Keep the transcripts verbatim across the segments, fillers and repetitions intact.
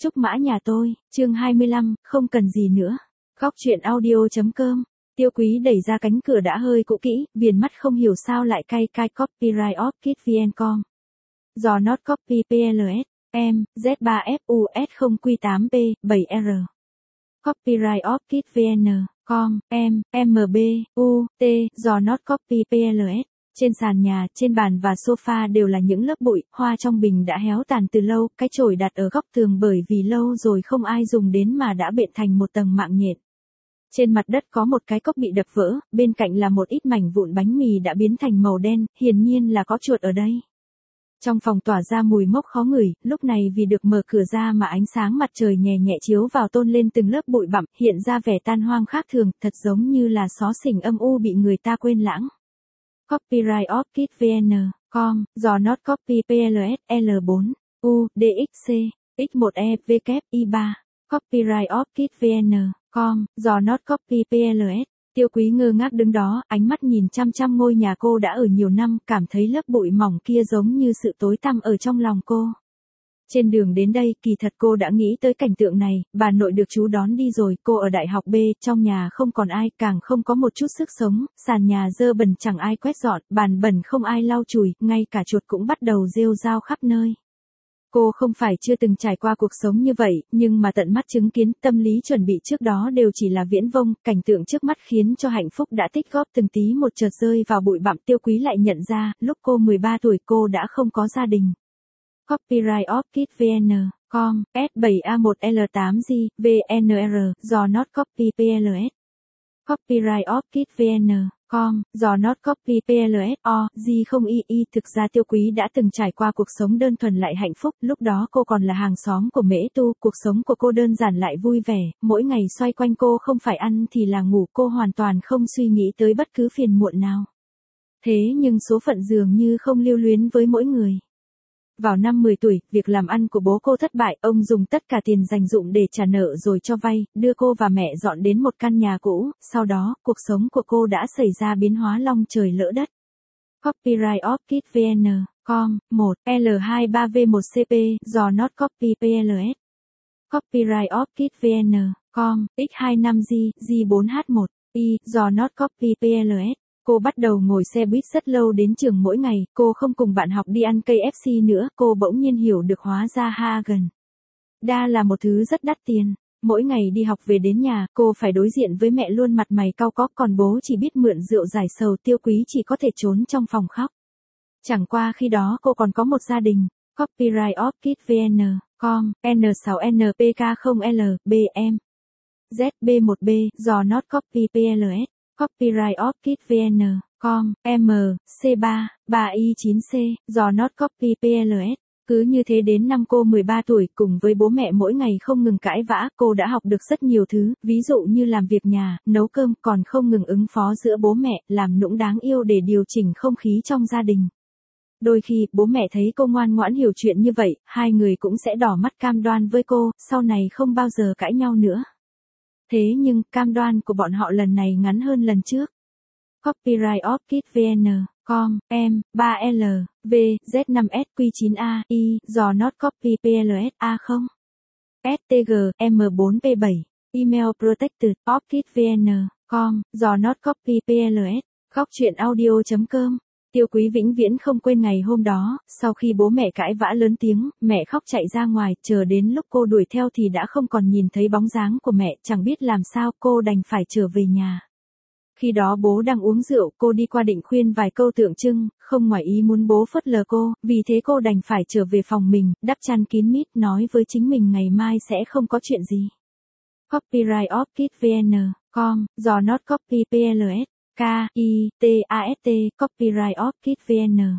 Trúc Mã nhà tôi, chương hai mươi lăm, không cần gì nữa. Góc truyện audio.com. Tiêu Quý đẩy ra cánh cửa đã hơi cũ kỹ, viền mắt không hiểu sao lại cay cay. Copyright of kitvn chấm com. Do not copy pls, M, Z ba F U S không Q tám P, bảy R. Copyright of kitvn chấm com, M, M B, U, T, do not copy pls. Trên sàn nhà, trên bàn và sofa đều là những lớp bụi, hoa trong bình đã héo tàn từ lâu, cái chổi đặt ở góc tường bởi vì lâu rồi không ai dùng đến mà đã bện thành một tầng mạng nhện. Trên mặt đất có một cái cốc bị đập vỡ, bên cạnh là một ít mảnh vụn bánh mì đã biến thành màu đen, hiển nhiên là có chuột ở đây. Trong phòng tỏa ra mùi mốc khó ngửi, lúc này vì được mở cửa ra mà ánh sáng mặt trời nhẹ nhẹ chiếu vào tôn lên từng lớp bụi bặm, hiện ra vẻ tan hoang khác thường, thật giống như là xó xỉnh âm u bị người ta quên lãng. Copyright of kitvn chấm com, do not copy pls, L bốn, U, D X C, X một E, W, I ba. Copyright of kitvn chấm com, do not copy pls. Tiêu Quý ngơ ngác đứng đó, ánh mắt nhìn chăm chăm ngôi nhà cô đã ở nhiều năm, cảm thấy lớp bụi mỏng kia giống như sự tối tăm ở trong lòng cô. Trên đường đến đây, kỳ thật cô đã nghĩ tới cảnh tượng này, bà nội được chú đón đi rồi, cô ở đại học B, trong nhà không còn ai, càng không có một chút sức sống, sàn nhà dơ bẩn chẳng ai quét dọn, bàn bẩn không ai lau chùi, ngay cả chuột cũng bắt đầu rêu rao khắp nơi. Cô không phải chưa từng trải qua cuộc sống như vậy, nhưng mà tận mắt chứng kiến, tâm lý chuẩn bị trước đó đều chỉ là viễn vông, cảnh tượng trước mắt khiến cho hạnh phúc đã tích góp từng tí một chợt rơi vào bụi bặm. Tiêu Quý lại nhận ra, lúc cô mười ba tuổi cô đã không có gia đình. Copyright of kitvn chấm com, S bảy A một L tám G, V N R, do not copy pls. Copyright of kitvn chấm com, do not copy pls, O, G không I I. Thực ra Tiêu Quý đã từng trải qua cuộc sống đơn thuần lại hạnh phúc, lúc đó cô còn là hàng xóm của Mễ Tu, cuộc sống của cô đơn giản lại vui vẻ, mỗi ngày xoay quanh cô không phải ăn thì là ngủ, cô hoàn toàn không suy nghĩ tới bất cứ phiền muộn nào. Thế nhưng số phận dường như không lưu luyến với mỗi người. Vào năm mười tuổi, việc làm ăn của bố cô thất bại, ông dùng tất cả tiền dành dụm để trả nợ rồi cho vay, đưa cô và mẹ dọn đến một căn nhà cũ, sau đó, cuộc sống của cô đã xảy ra biến hóa long trời lỡ đất. Copyright of kitvn chấm com, một, L hai ba V một C P, do not copy pls. Copyright of kitvn chấm com, X hai năm G, G bốn H một, I, do not copy pls. Cô bắt đầu ngồi xe buýt rất lâu đến trường mỗi ngày, cô không cùng bạn học đi ăn K F C nữa, cô bỗng nhiên hiểu được hóa ra Hagen Đa là một thứ rất đắt tiền. Mỗi ngày đi học về đến nhà, cô phải đối diện với mẹ luôn mặt mày cau có, còn bố chỉ biết mượn rượu giải sầu. Tiêu Quý chỉ có thể trốn trong phòng khóc. Chẳng qua khi đó cô còn có một gia đình. Copyright of kitvn chấm com, N sáu N P K không L, B M, Z B một B, do not copy pls. Copyright of kitvn chấm com, M, C ba, ba I chín C, do not copy pls. Cứ như thế đến năm cô mười ba tuổi, cùng với bố mẹ mỗi ngày không ngừng cãi vã, cô đã học được rất nhiều thứ, ví dụ như làm việc nhà, nấu cơm, còn không ngừng ứng phó giữa bố mẹ, làm nũng đáng yêu để điều chỉnh không khí trong gia đình. Đôi khi, bố mẹ thấy cô ngoan ngoãn hiểu chuyện như vậy, hai người cũng sẽ đỏ mắt cam đoan với cô, sau này không bao giờ cãi nhau nữa. Thế nhưng, cam đoan của bọn họ lần này ngắn hơn lần trước. Copyright of kitvn chấm com, M, ba L, V, Z năm S Q chín A, I, do not copy pls, A không. S T G, M bốn P bảy, email protected, of kitvn chấm com, do not copy pls. Góc truyện audio.com. Tiêu Quý vĩnh viễn không quên ngày hôm đó, sau khi bố mẹ cãi vã lớn tiếng, mẹ khóc chạy ra ngoài, chờ đến lúc cô đuổi theo thì đã không còn nhìn thấy bóng dáng của mẹ, chẳng biết làm sao, cô đành phải trở về nhà. Khi đó bố đang uống rượu, cô đi qua định khuyên vài câu tượng trưng, không ngoài ý muốn bố phớt lờ cô, vì thế cô đành phải trở về phòng mình, đắp chăn kín mít, nói với chính mình ngày mai sẽ không có chuyện gì. Copyright of kitvn chấm com, do not copy pls. K, I, T, A S T, Copyright of kitvn chấm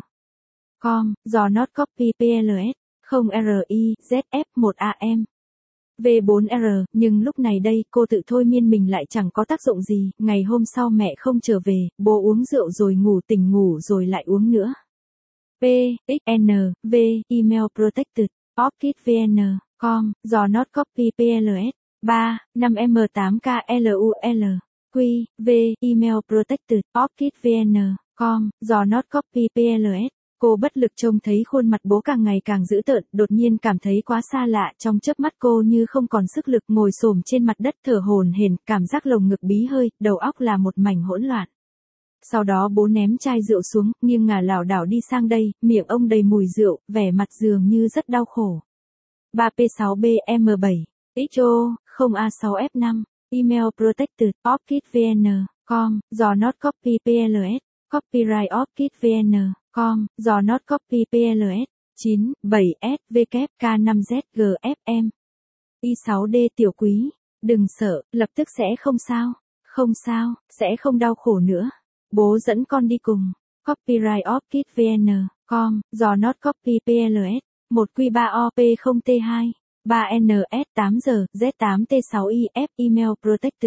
com, do not copy pls, không R I, Z F một A M, V bốn R, nhưng lúc này đây, cô tự thôi miên mình lại chẳng có tác dụng gì, ngày hôm sau mẹ không trở về, bố uống rượu rồi ngủ, tỉnh ngủ rồi lại uống nữa. P, X N, V, email protected, of kitvn chấm com, do not copy pls, ba, năm M tám K L U L. Q, V, email protected, of kitvn chấm com, do not copy pls. Cô bất lực trông thấy khuôn mặt bố càng ngày càng dữ tợn, đột nhiên cảm thấy quá xa lạ, trong chớp mắt cô như không còn sức lực ngồi xổm trên mặt đất thở hổn hển, cảm giác lồng ngực bí hơi, đầu óc là một mảnh hỗn loạn. Sau đó bố ném chai rượu xuống, nghiêng ngả lảo đảo đi sang đây, miệng ông đầy mùi rượu, vẻ mặt dường như rất đau khổ. ba P sáu B M bảy, X O, không A sáu F năm, Email Protected, OpKitVN, com, do not copy P L S, Copyright OpKitVN, com, do not copy P L S, chín, bảy S, W, K năm Z, G F M. I sáu D tiểu quý, đừng sợ, lập tức sẽ không sao, không sao, sẽ không đau khổ nữa. Bố dẫn con đi cùng. Copyright OpKitVN, com, do not copy P L S, một Q ba O P không T hai, ba N S tám giờ, Z tám T sáu I F, Email Protected.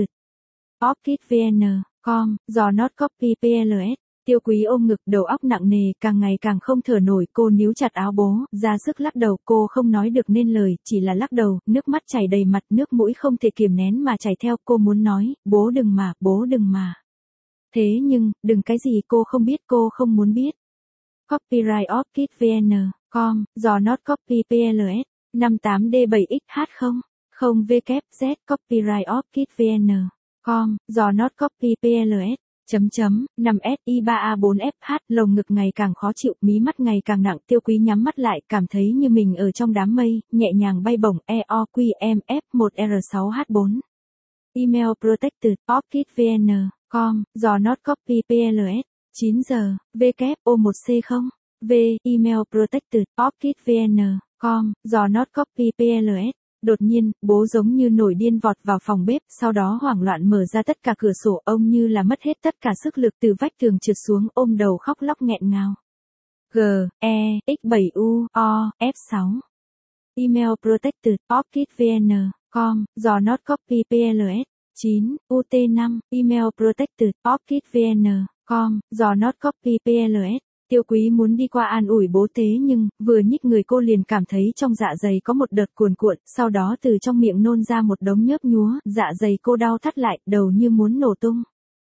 OpKitVN, com, do not copy P L S. Tiêu Quý ôm ngực, đầu óc nặng nề, càng ngày càng không thở nổi, cô níu chặt áo bố, ra sức lắc đầu, cô không nói được nên lời, chỉ là lắc đầu, nước mắt chảy đầy mặt, nước mũi không thể kiềm nén mà chảy theo, cô muốn nói, bố đừng mà, bố đừng mà. Thế nhưng, đừng cái gì cô không biết, cô không muốn biết. Copyright OpKitVN, com, do not copy P L S, năm tám D bảy X H không, không W Z, Copyright OpKitVN, com, do not copy P L S. Chấm chấm, năm S I ba A bốn F H, lồng ngực ngày càng khó chịu, mí mắt ngày càng nặng, Tiêu Quý nhắm mắt lại, cảm thấy như mình ở trong đám mây, nhẹ nhàng bay bổng, E O Q M F một R sáu H bốn. Email Protected, OpKitVN, com, do not copy P L S, chín giờ, W O một C không, V, Email Protected, OpKitVN, com, do not copy P L S. Đột nhiên, bố giống như nổi điên vọt vào phòng bếp, sau đó hoảng loạn mở ra tất cả cửa sổ, ông như là mất hết tất cả sức lực, từ vách tường trượt xuống, ôm đầu khóc lóc nghẹn ngào. G, E, X bảy U, O, F sáu. Email Protected, OpKitVN, com, do not copy P L S, chín, U T năm, Email Protected, OpKitVN, com, do not copy P L S. Tiêu Quý muốn đi qua an ủi bố, thế nhưng, vừa nhích người cô liền cảm thấy trong dạ dày có một đợt cuồn cuộn, sau đó từ trong miệng nôn ra một đống nhớp nhúa, dạ dày cô đau thắt lại, đầu như muốn nổ tung.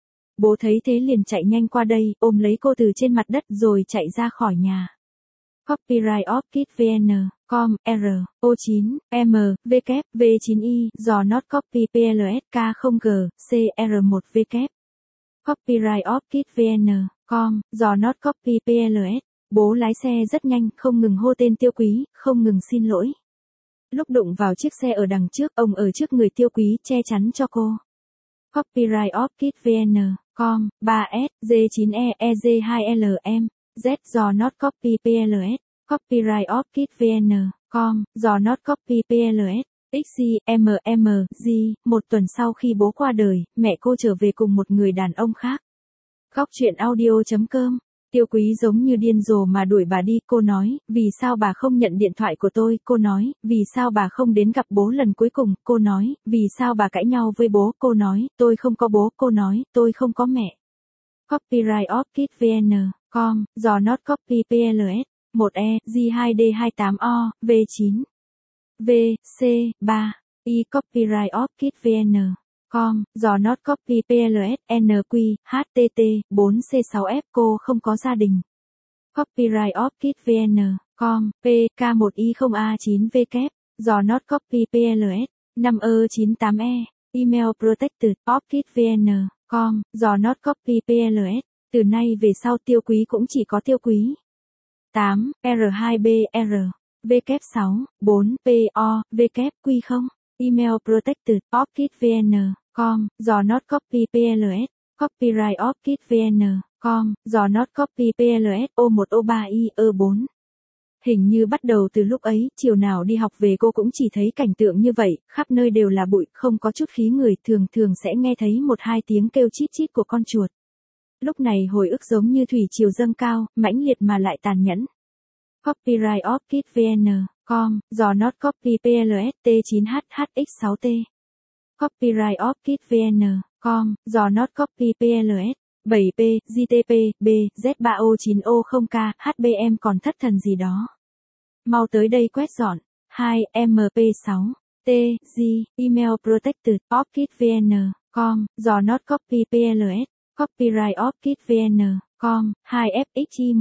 Bố thấy thế liền chạy nhanh qua đây, ôm lấy cô từ trên mặt đất rồi chạy ra khỏi nhà. Copyright OpKitVN, com, R, O chín, M, W, V chín I, do not copy P L S, K không G, C R một W. Copyright OpKitVN, com, do not copy P L S. Bố lái xe rất nhanh, không ngừng hô tên Tiêu Quý, không ngừng xin lỗi. Lúc đụng vào chiếc xe ở đằng trước, ông ở trước người Tiêu Quý che chắn cho cô. Copyright OpKitVN, com, ba S, G chín E, E G hai L M, Z, do not copy P L S. Copyright OpKitVN, com, do not copy P L S. X M M G, một tuần sau khi bố qua đời, mẹ cô trở về cùng một người đàn ông khác. Góc truyện audio chấm com. Tiêu Quý giống như điên rồ mà đuổi bà đi, cô nói, vì sao bà không nhận điện thoại của tôi, cô nói, vì sao bà không đến gặp bố lần cuối cùng, cô nói, vì sao bà cãi nhau với bố, cô nói, tôi không có bố, cô nói, tôi không có mẹ. Copyright OpKitVN, com, do not copy P L S, một E, G hai D hai tám O, V chín. V, C, ba, I Copyright OpKitVN, com, do not copy P L S, N Q, H T T, bốn C sáu F, cô không có gia đình. Copyright OpKitVN, com, P, K một I không A chín W, do not copy P L S, năm E chín tám E, Email Protected, OpKitVN, com, do not copy P L S. Từ nay về sau Tiêu Quý cũng chỉ có Tiêu Quý. tám, R hai B R. W sáu, bốn, P O, W, Q không, Email Protected, OpKitVN, com, do not copy P L S, Copyright OpKitVN, com, do not copy P L S, O một O ba I E bốn. Hình như bắt đầu từ lúc ấy, chiều nào đi học về cô cũng chỉ thấy cảnh tượng như vậy, khắp nơi đều là bụi, không có chút khí người, thường thường sẽ nghe thấy một hai tiếng kêu chít chít của con chuột. Lúc này hồi ức giống như thủy triều dâng cao, mãnh liệt mà lại tàn nhẫn. Copyright OpKitVN, com, do not copy P L S, T chín H H X sáu T. Copyright OpKitVN, com, do not copy P L S, bảy P, G T P, B, Z ba O chín O không K, H B M còn thất thần gì đó. Mau tới đây quét dọn. hai M P sáu, T, G, Email Protected, OpKitVN, com, do not copy P L S. Copyright OpKitVN, com, hai F X I một.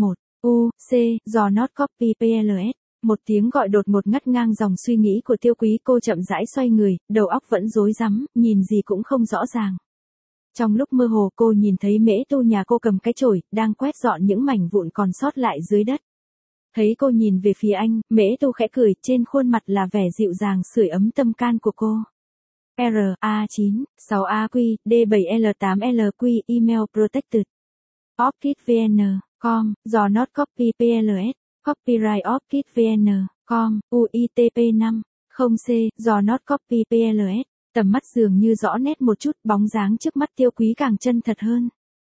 U, C, do not copy pls. Một tiếng gọi đột ngột ngắt ngang dòng suy nghĩ của Tiêu Quý, cô chậm rãi xoay người, đầu óc vẫn rối rắm, nhìn gì cũng không rõ ràng. Trong lúc mơ hồ cô nhìn thấy Mễ Tu nhà cô cầm cái chổi, đang quét dọn những mảnh vụn còn sót lại dưới đất. Thấy cô nhìn về phía anh, Mễ Tu khẽ cười, trên khuôn mặt là vẻ dịu dàng sưởi ấm tâm can của cô. R A chín, sáu A Q, D bảy L tám L Q, email protected. orchidvn chấm com, do not copy pls, copyright orchidvn chấm com, U I T P năm, không C, do not copy pls. Tầm mắt dường như rõ nét một chút, bóng dáng trước mắt Tiêu Quý càng chân thật hơn.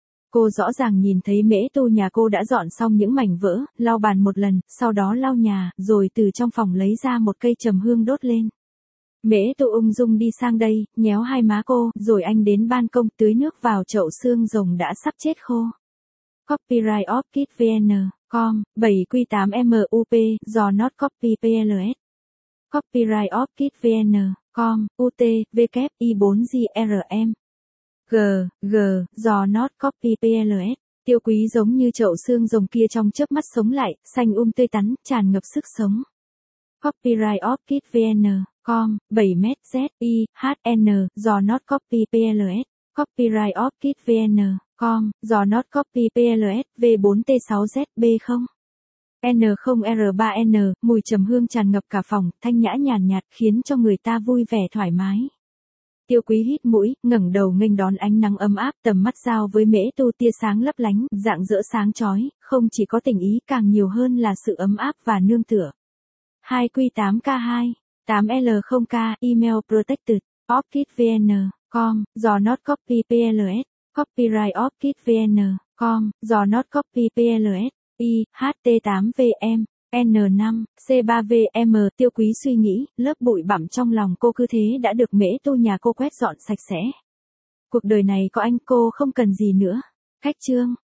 Cô rõ ràng nhìn thấy Mễ Tu nhà cô đã dọn xong những mảnh vỡ, lau bàn một lần, sau đó lau nhà, rồi từ trong phòng lấy ra một cây trầm hương đốt lên. Mễ Tu ung dung đi sang đây, nhéo hai má cô, rồi anh đến ban công tưới nước vào chậu xương rồng đã sắp chết khô. Copyright orchidvn chấm com, bảy Q tám M U P, do not copy pls. Copyright orchidvn chấm com, U T, W, I bốn G R M. G, G, do not copy pls. Tiêu Quý giống như chậu xương rồng kia trong chớp mắt sống lại, xanh um tươi tắn, tràn ngập sức sống. Copyright orchidvn chấm com, bảy mét Z, I, H, N, do not copy pls. Copyright orchidvn chấm com, do not copy pls, V bốn T sáu Z B không. N không R ba N, mùi trầm hương tràn ngập cả phòng, thanh nhã nhàn nhạt, khiến cho người ta vui vẻ thoải mái. Tiêu Quý hít mũi, ngẩng đầu nghênh đón ánh nắng ấm áp, tầm mắt giao với Mễ Tu tia sáng lấp lánh, rạng rỡ sáng chói, không chỉ có tình ý, càng nhiều hơn là sự ấm áp và nương tựa. hai Q tám K hai, tám L không K, email protected, orchidvn chấm com, do not copy pls, copyright orchidvn chấm com, do not copy pls, I, H T tám V M, N năm, C ba V M. Tiêu Quý suy nghĩ, lớp bụi bặm trong lòng cô cứ thế đã được Mễ Tu nhà cô quét dọn sạch sẽ. Cuộc đời này có anh cô không cần gì nữa. Khách chương.